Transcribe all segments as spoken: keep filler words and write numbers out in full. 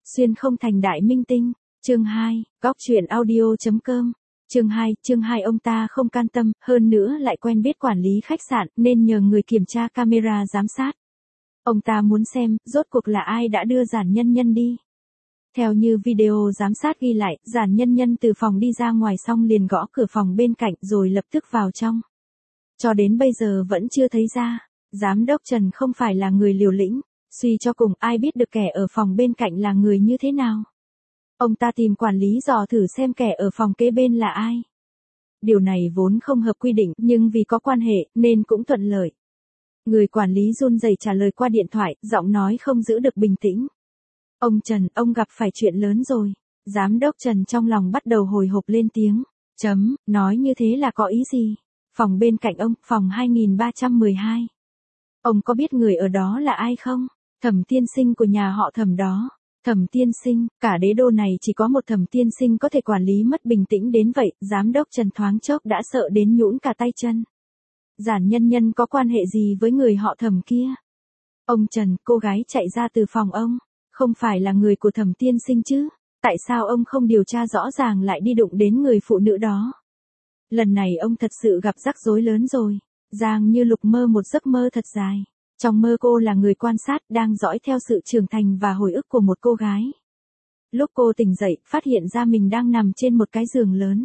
Xuyên không thành đại minh tinh. Chương hai, góc truyện audio.com. Chương hai, chương hai ông ta không can tâm, hơn nữa lại quen biết quản lý khách sạn nên nhờ người kiểm tra camera giám sát. Ông ta muốn xem, rốt cuộc là ai đã đưa Giản Nhân Nhân đi. Theo như video giám sát ghi lại, Giản Nhân Nhân từ phòng đi ra ngoài xong liền gõ cửa phòng bên cạnh rồi lập tức vào trong. Cho đến bây giờ vẫn chưa thấy ra. Giám đốc Trần không phải là người liều lĩnh, suy cho cùng ai biết được kẻ ở phòng bên cạnh là người như thế nào. Ông ta tìm quản lý dò thử xem kẻ ở phòng kế bên là ai. Điều này vốn không hợp quy định nhưng vì có quan hệ nên cũng thuận lợi. Người quản lý run rẩy trả lời qua điện thoại, giọng nói không giữ được bình tĩnh. Ông Trần, ông gặp phải chuyện lớn rồi. Giám đốc Trần trong lòng bắt đầu hồi hộp lên tiếng. Chấm, nói như thế là có ý gì? Phòng bên cạnh ông, phòng hai nghìn ba trăm mười hai. Ông có biết người ở đó là ai không? Thẩm tiên sinh của nhà họ Thẩm đó. Thẩm tiên sinh, cả đế đô này chỉ có một Thẩm tiên sinh có thể quản lý mất bình tĩnh đến vậy, giám đốc Trần thoáng chốc đã sợ đến nhũn cả tay chân. Giản Nhân Nhân có quan hệ gì với người họ Thẩm kia? Ông Trần, cô gái chạy ra từ phòng ông, không phải là người của Thẩm tiên sinh chứ? Tại sao ông không điều tra rõ ràng lại đi đụng đến người phụ nữ đó? Lần này ông thật sự gặp rắc rối lớn rồi. Giang Như Lục mơ một giấc mơ thật dài. Trong mơ cô là người quan sát đang dõi theo sự trưởng thành và hồi ức của một cô gái. Lúc cô tỉnh dậy, phát hiện ra mình đang nằm trên một cái giường lớn.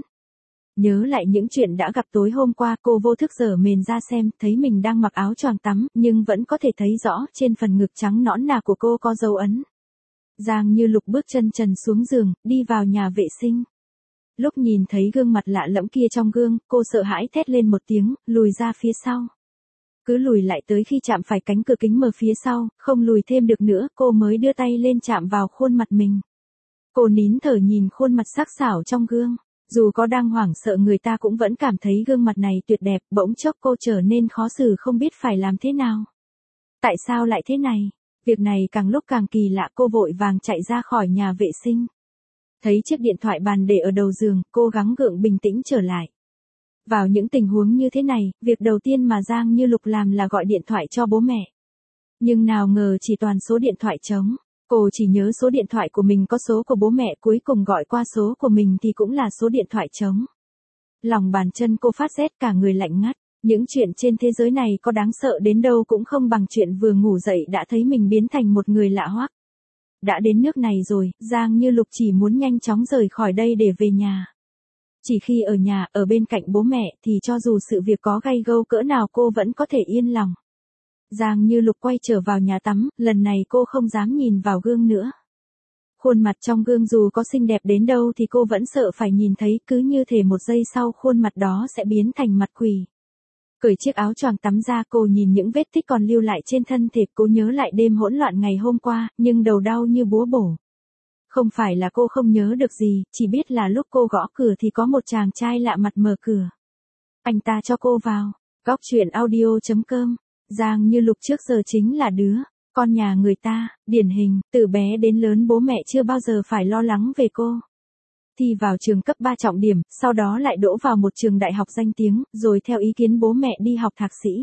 Nhớ lại những chuyện đã gặp tối hôm qua, cô vô thức giở mền ra xem, thấy mình đang mặc áo choàng tắm, nhưng vẫn có thể thấy rõ trên phần ngực trắng nõn nà của cô có dấu ấn. Giang Như Lục bước chân trần xuống giường, đi vào nhà vệ sinh. Lúc nhìn thấy gương mặt lạ lẫm kia trong gương, cô sợ hãi thét lên một tiếng, lùi ra phía sau. Cứ lùi lại tới khi chạm phải cánh cửa kính mờ phía sau, không lùi thêm được nữa, cô mới đưa tay lên chạm vào khuôn mặt mình. Cô nín thở nhìn khuôn mặt sắc sảo trong gương. Dù có đang hoảng sợ người ta cũng vẫn cảm thấy gương mặt này tuyệt đẹp, bỗng chốc cô trở nên khó xử không biết phải làm thế nào. Tại sao lại thế này? Việc này càng lúc càng kỳ lạ, cô vội vàng chạy ra khỏi nhà vệ sinh. Thấy chiếc điện thoại bàn để ở đầu giường, cô gắng gượng bình tĩnh trở lại. Vào những tình huống như thế này, việc đầu tiên mà Giang Như Lục làm là gọi điện thoại cho bố mẹ. Nhưng nào ngờ chỉ toàn số điện thoại trống. Cô chỉ nhớ số điện thoại của mình có số của bố mẹ, cuối cùng gọi qua số của mình thì cũng là số điện thoại trống. Lòng bàn chân cô phát rét, cả người lạnh ngắt. Những chuyện trên thế giới này có đáng sợ đến đâu cũng không bằng chuyện vừa ngủ dậy đã thấy mình biến thành một người lạ hoắc. Đã đến nước này rồi, Giang Như Lục chỉ muốn nhanh chóng rời khỏi đây để về nhà. Chỉ khi ở nhà, ở bên cạnh bố mẹ thì cho dù sự việc có gay gâu cỡ nào cô vẫn có thể yên lòng. Giang Như Lục quay trở vào nhà tắm, lần này cô không dám nhìn vào gương nữa. Khuôn mặt trong gương dù có xinh đẹp đến đâu thì cô vẫn sợ phải nhìn thấy, cứ như thể một giây sau khuôn mặt đó sẽ biến thành mặt quỷ. Cởi chiếc áo choàng tắm ra, cô nhìn những vết tích còn lưu lại trên thân thể, cô nhớ lại đêm hỗn loạn ngày hôm qua, nhưng đầu đau như búa bổ. Không phải là cô không nhớ được gì, chỉ biết là lúc cô gõ cửa thì có một chàng trai lạ mặt mở cửa. Anh ta cho cô vào. Góc truyện audio.com. Giang Như Lục trước giờ chính là đứa con nhà người ta, điển hình, từ bé đến lớn bố mẹ chưa bao giờ phải lo lắng về cô. Thi vào trường cấp ba trọng điểm, sau đó lại đỗ vào một trường đại học danh tiếng, rồi theo ý kiến bố mẹ đi học thạc sĩ.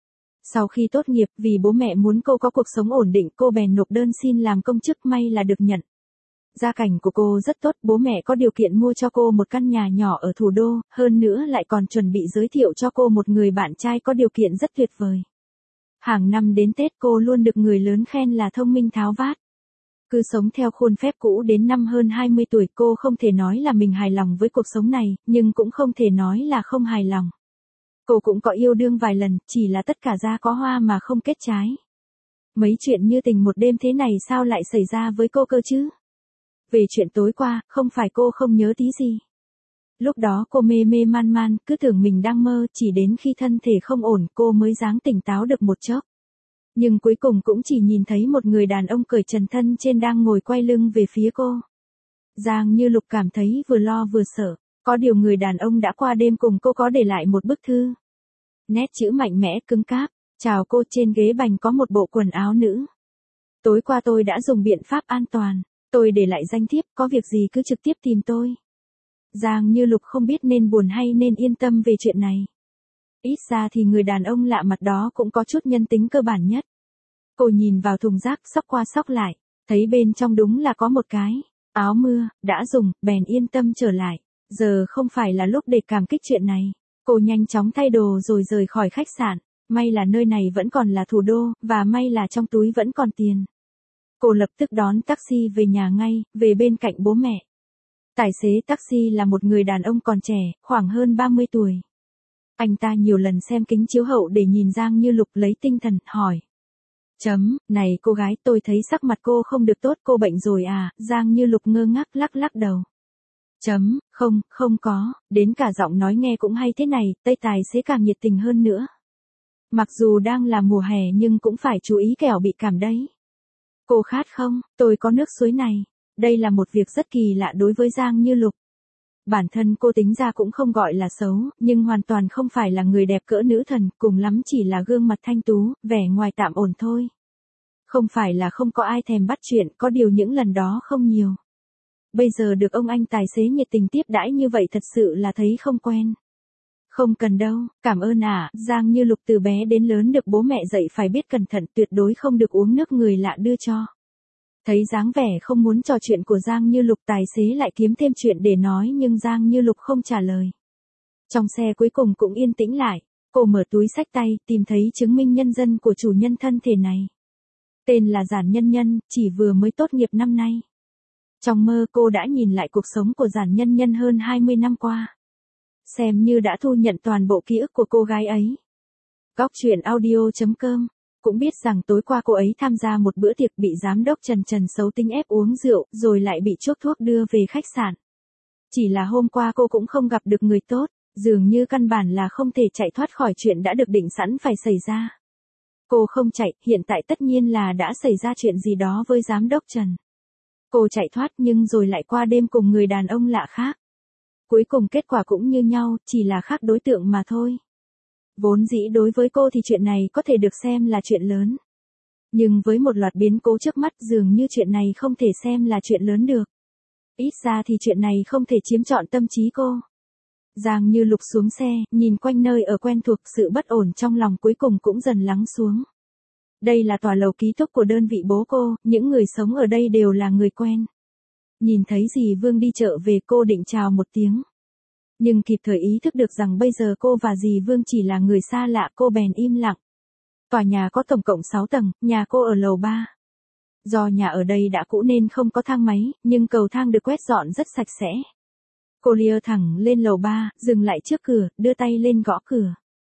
Sau khi tốt nghiệp, vì bố mẹ muốn cô có cuộc sống ổn định, cô bèn nộp đơn xin làm công chức, may là được nhận. Gia cảnh của cô rất tốt, bố mẹ có điều kiện mua cho cô một căn nhà nhỏ ở thủ đô, hơn nữa lại còn chuẩn bị giới thiệu cho cô một người bạn trai có điều kiện rất tuyệt vời. Hàng năm đến Tết cô luôn được người lớn khen là thông minh tháo vát. Cứ sống theo khuôn phép cũ đến năm hơn hai mươi tuổi, cô không thể nói là mình hài lòng với cuộc sống này, nhưng cũng không thể nói là không hài lòng. Cô cũng có yêu đương vài lần, chỉ là tất cả ra có hoa mà không kết trái. Mấy chuyện như tình một đêm thế này sao lại xảy ra với cô cơ chứ? Về chuyện tối qua, không phải cô không nhớ tí gì. Lúc đó cô mê mê man man, cứ tưởng mình đang mơ, chỉ đến khi thân thể không ổn cô mới dáng tỉnh táo được một chốc. Nhưng cuối cùng cũng chỉ nhìn thấy một người đàn ông cởi trần thân trên đang ngồi quay lưng về phía cô. Giang Như Lục cảm thấy vừa lo vừa sợ, có điều người đàn ông đã qua đêm cùng cô có để lại một bức thư. Nét chữ mạnh mẽ cứng cáp, chào cô, trên ghế bành có một bộ quần áo nữ. Tối qua tôi đã dùng biện pháp an toàn, tôi để lại danh thiếp, có việc gì cứ trực tiếp tìm tôi. Giang Như Lục không biết nên buồn hay nên yên tâm về chuyện này. Ít ra thì người đàn ông lạ mặt đó cũng có chút nhân tính cơ bản nhất. Cô nhìn vào thùng rác, xóc qua xóc lại. Thấy bên trong đúng là có một cái áo mưa, đã dùng, bèn yên tâm trở lại. Giờ không phải là lúc để cảm kích chuyện này. Cô nhanh chóng thay đồ rồi rời khỏi khách sạn. May là nơi này vẫn còn là thủ đô, và may là trong túi vẫn còn tiền. Cô lập tức đón taxi về nhà ngay, về bên cạnh bố mẹ. Tài xế taxi là một người đàn ông còn trẻ, khoảng hơn ba mươi tuổi. Anh ta nhiều lần xem kính chiếu hậu để nhìn Giang Như Lục lấy tinh thần, hỏi. Chấm, này cô gái, tôi thấy sắc mặt cô không được tốt, cô bệnh rồi à? Giang Như Lục ngơ ngác lắc lắc đầu. Chấm, không, không có, đến cả giọng nói nghe cũng hay thế này, Tây tài xế càng nhiệt tình hơn nữa. Mặc dù đang là mùa hè nhưng cũng phải chú ý kẻo bị cảm đấy. Cô khát không? Tôi có nước suối này. Đây là một việc rất kỳ lạ đối với Giang Như Lục. Bản thân cô tính ra cũng không gọi là xấu, nhưng hoàn toàn không phải là người đẹp cỡ nữ thần, cùng lắm chỉ là gương mặt thanh tú, vẻ ngoài tạm ổn thôi. Không phải là không có ai thèm bắt chuyện, có điều những lần đó không nhiều. Bây giờ được ông anh tài xế nhiệt tình tiếp đãi như vậy thật sự là thấy không quen. Không cần đâu, cảm ơn ạ. À. Giang Như Lục từ bé đến lớn được bố mẹ dạy phải biết cẩn thận, tuyệt đối không được uống nước người lạ đưa cho. Thấy dáng vẻ không muốn trò chuyện của Giang Như Lục, tài xế lại kiếm thêm chuyện để nói nhưng Giang Như Lục không trả lời. Trong xe cuối cùng cũng yên tĩnh lại, cô mở túi xách tay, tìm thấy chứng minh nhân dân của chủ nhân thân thể này. Tên là Giản Nhân Nhân, chỉ vừa mới tốt nghiệp năm nay. Trong mơ cô đã nhìn lại cuộc sống của Giản Nhân Nhân hơn hai mươi năm qua. Xem như đã thu nhận toàn bộ ký ức của cô gái ấy. Góc truyện audio chấm com cũng biết rằng tối qua cô ấy tham gia một bữa tiệc bị giám đốc Trần Trần xấu tính ép uống rượu, rồi lại bị chuốc thuốc đưa về khách sạn. Chỉ là hôm qua cô cũng không gặp được người tốt, dường như căn bản là không thể chạy thoát khỏi chuyện đã được định sẵn phải xảy ra. Cô không chạy, hiện tại tất nhiên là đã xảy ra chuyện gì đó với giám đốc Trần. Cô chạy thoát nhưng rồi lại qua đêm cùng người đàn ông lạ khác. Cuối cùng kết quả cũng như nhau, chỉ là khác đối tượng mà thôi. Vốn dĩ đối với cô thì chuyện này có thể được xem là chuyện lớn. Nhưng với một loạt biến cố trước mắt dường như chuyện này không thể xem là chuyện lớn được. Ít ra thì chuyện này không thể chiếm trọn tâm trí cô. Giang Như Lục xuống xe, nhìn quanh nơi ở quen thuộc, sự bất ổn trong lòng cuối cùng cũng dần lắng xuống. Đây là tòa lầu ký túc của đơn vị bố cô, những người sống ở đây đều là người quen. Nhìn thấy dì Vương đi chợ về, cô định chào một tiếng. Nhưng kịp thời ý thức được rằng bây giờ cô và dì Vương chỉ là người xa lạ, cô bèn im lặng. Tòa nhà có tổng cộng sáu tầng, nhà cô ở lầu ba. Do nhà ở đây đã cũ nên không có thang máy, nhưng cầu thang được quét dọn rất sạch sẽ. Cô liơ thẳng lên lầu ba, dừng lại trước cửa, đưa tay lên gõ cửa.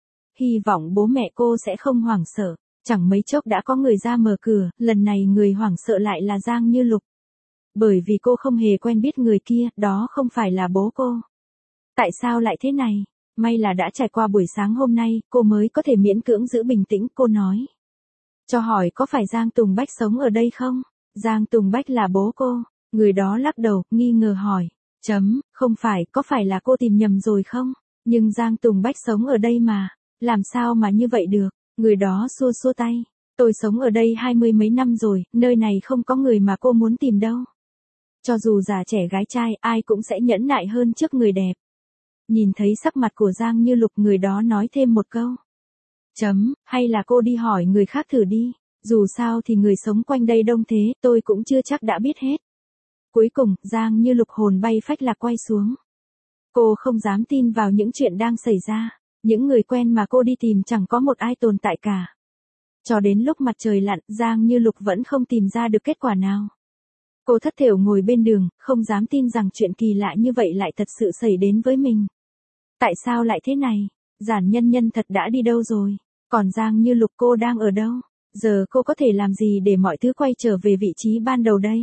Hy vọng bố mẹ cô sẽ không hoảng sợ. Chẳng mấy chốc đã có người ra mở cửa, lần này người hoảng sợ lại là Giang Như Lục. Bởi vì cô không hề quen biết người kia, đó không phải là bố cô. Tại sao lại thế này? May là đã trải qua buổi sáng hôm nay, cô mới có thể miễn cưỡng giữ bình tĩnh, cô nói. Cho hỏi có phải Giang Tùng Bách sống ở đây không? Giang Tùng Bách là bố cô. Người đó lắc đầu, nghi ngờ hỏi. Chấm, không phải, có phải là cô tìm nhầm rồi không? Nhưng Giang Tùng Bách sống ở đây mà. Làm sao mà như vậy được? Người đó xua xua tay. Tôi sống ở đây hai mươi mấy năm rồi, nơi này không có người mà cô muốn tìm đâu. Cho dù già trẻ gái trai, ai cũng sẽ nhẫn nại hơn trước người đẹp. Nhìn thấy sắc mặt của Giang Như Lục, người đó nói thêm một câu. Chấm, hay là cô đi hỏi người khác thử đi. Dù sao thì người sống quanh đây đông thế, tôi cũng chưa chắc đã biết hết. Cuối cùng, Giang Như Lục hồn bay phách lạc quay xuống. Cô không dám tin vào những chuyện đang xảy ra. Những người quen mà cô đi tìm chẳng có một ai tồn tại cả. Cho đến lúc mặt trời lặn, Giang Như Lục vẫn không tìm ra được kết quả nào. Cô thất thểu ngồi bên đường, không dám tin rằng chuyện kỳ lạ như vậy lại thật sự xảy đến với mình. Tại sao lại thế này? Giản Nhân Nhân thật đã đi đâu rồi? Còn Giang Như Lục cô đang ở đâu? Giờ cô có thể làm gì để mọi thứ quay trở về vị trí ban đầu đây?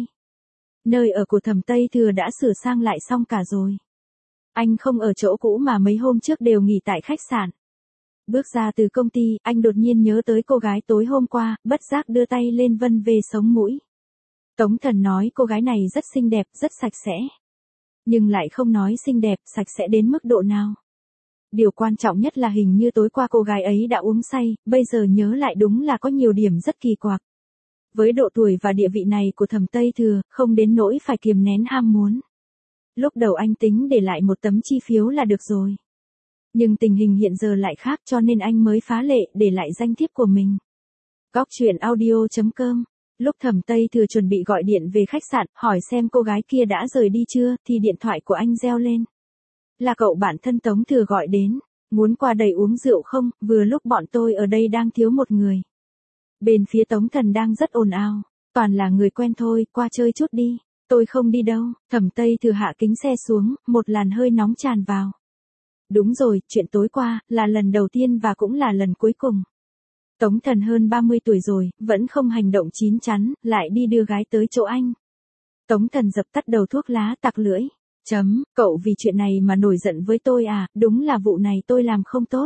Nơi ở của Thẩm Tây Thừa đã sửa sang lại xong cả rồi. Anh không ở chỗ cũ mà mấy hôm trước đều nghỉ tại khách sạn. Bước ra từ công ty, anh đột nhiên nhớ tới cô gái tối hôm qua, bất giác đưa tay lên vân về sống mũi. Tống Thần nói cô gái này rất xinh đẹp, rất sạch sẽ. Nhưng lại không nói xinh đẹp, sạch sẽ đến mức độ nào. Điều quan trọng nhất là hình như tối qua cô gái ấy đã uống say, bây giờ nhớ lại đúng là có nhiều điểm rất kỳ quặc. Với độ tuổi và địa vị này của Thẩm Tây Thừa, không đến nỗi phải kiềm nén ham muốn. Lúc đầu anh tính để lại một tấm chi phiếu là được rồi. Nhưng tình hình hiện giờ lại khác cho nên anh mới phá lệ để lại danh thiếp của mình. Góc truyện audio chấm com Lúc Thẩm Tây Thừa chuẩn bị gọi điện về khách sạn, hỏi xem cô gái kia đã rời đi chưa, thì điện thoại của anh reo lên. Là cậu bạn thân Tống Thừa gọi đến, muốn qua đây uống rượu không, vừa lúc bọn tôi ở đây đang thiếu một người. Bên phía Tống Thần đang rất ồn ào, toàn là người quen thôi, qua chơi chút đi. Tôi không đi đâu. Thẩm Tây Thừa hạ kính xe xuống, một làn hơi nóng tràn vào. Đúng rồi, chuyện tối qua, là lần đầu tiên và cũng là lần cuối cùng. Tống Thần hơn ba mươi tuổi rồi, vẫn không hành động chín chắn, lại đi đưa gái tới chỗ anh. Tống Thần dập tắt đầu thuốc lá, tặc lưỡi. Chấm, cậu vì chuyện này mà nổi giận với tôi à, đúng là vụ này tôi làm không tốt.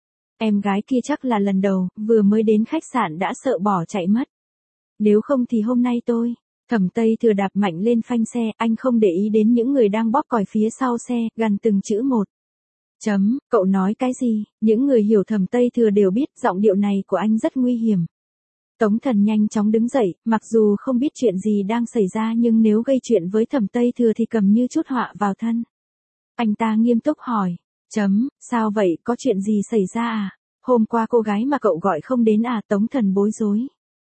Em gái kia chắc là lần đầu, vừa mới đến khách sạn đã sợ bỏ chạy mất. Nếu không thì hôm nay tôi... Thẩm Tây Thừa đạp mạnh lên phanh xe, anh không để ý đến những người đang bóp còi phía sau xe, gằn từng chữ một. Chấm, cậu nói cái gì? Những người hiểu Thẩm Tây Thừa đều biết giọng điệu này của anh rất nguy hiểm. Tống Thần nhanh chóng đứng dậy, mặc dù không biết chuyện gì đang xảy ra nhưng nếu gây chuyện với Thẩm Tây Thừa thì cầm như chút họa vào thân. Anh ta nghiêm túc hỏi. Chấm, sao vậy, có chuyện gì xảy ra à? Hôm qua cô gái mà cậu gọi không đến à? Tống Thần bối rối.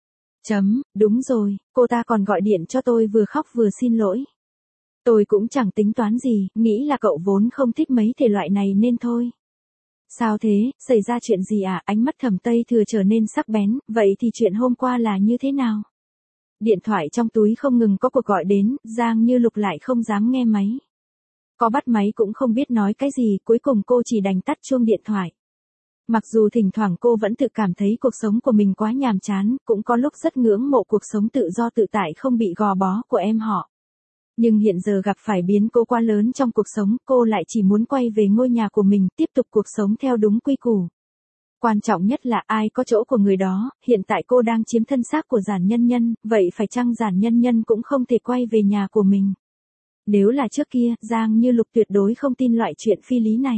Chấm, đúng rồi, cô ta còn gọi điện cho tôi vừa khóc vừa xin lỗi. Tôi cũng chẳng tính toán gì, nghĩ là cậu vốn không thích mấy thể loại này nên thôi. Sao thế, xảy ra chuyện gì à? Ánh mắt Thẩm Tây Thừa trở nên sắc bén, vậy thì chuyện hôm qua là như thế nào? Điện thoại trong túi không ngừng có cuộc gọi đến, Giang Như Lục lại không dám nghe máy. Có bắt máy cũng không biết nói cái gì, cuối cùng cô chỉ đành tắt chuông điện thoại. Mặc dù thỉnh thoảng cô vẫn tự cảm thấy cuộc sống của mình quá nhàm chán, cũng có lúc rất ngưỡng mộ cuộc sống tự do tự tại không bị gò bó của em họ. Nhưng hiện giờ gặp phải biến cố quá lớn trong cuộc sống, cô lại chỉ muốn quay về ngôi nhà của mình, tiếp tục cuộc sống theo đúng quy củ. Quan trọng nhất là ai có chỗ của người đó, hiện tại cô đang chiếm thân xác của Giản Nhân Nhân, vậy phải chăng Giản Nhân Nhân cũng không thể quay về nhà của mình? Nếu là trước kia, Giang Như Lục tuyệt đối không tin loại chuyện phi lý này.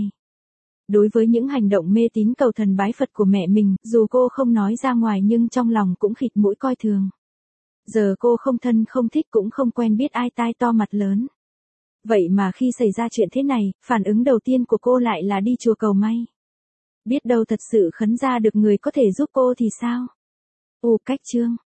Đối với những hành động mê tín cầu thần bái Phật của mẹ mình, dù cô không nói ra ngoài nhưng trong lòng cũng khịt mũi coi thường. Giờ cô không thân không thích cũng không quen biết ai tai to mặt lớn. Vậy mà khi xảy ra chuyện thế này, phản ứng đầu tiên của cô lại là đi chùa cầu may. Biết đâu thật sự khấn ra được người có thể giúp cô thì sao? Ồ cách chương.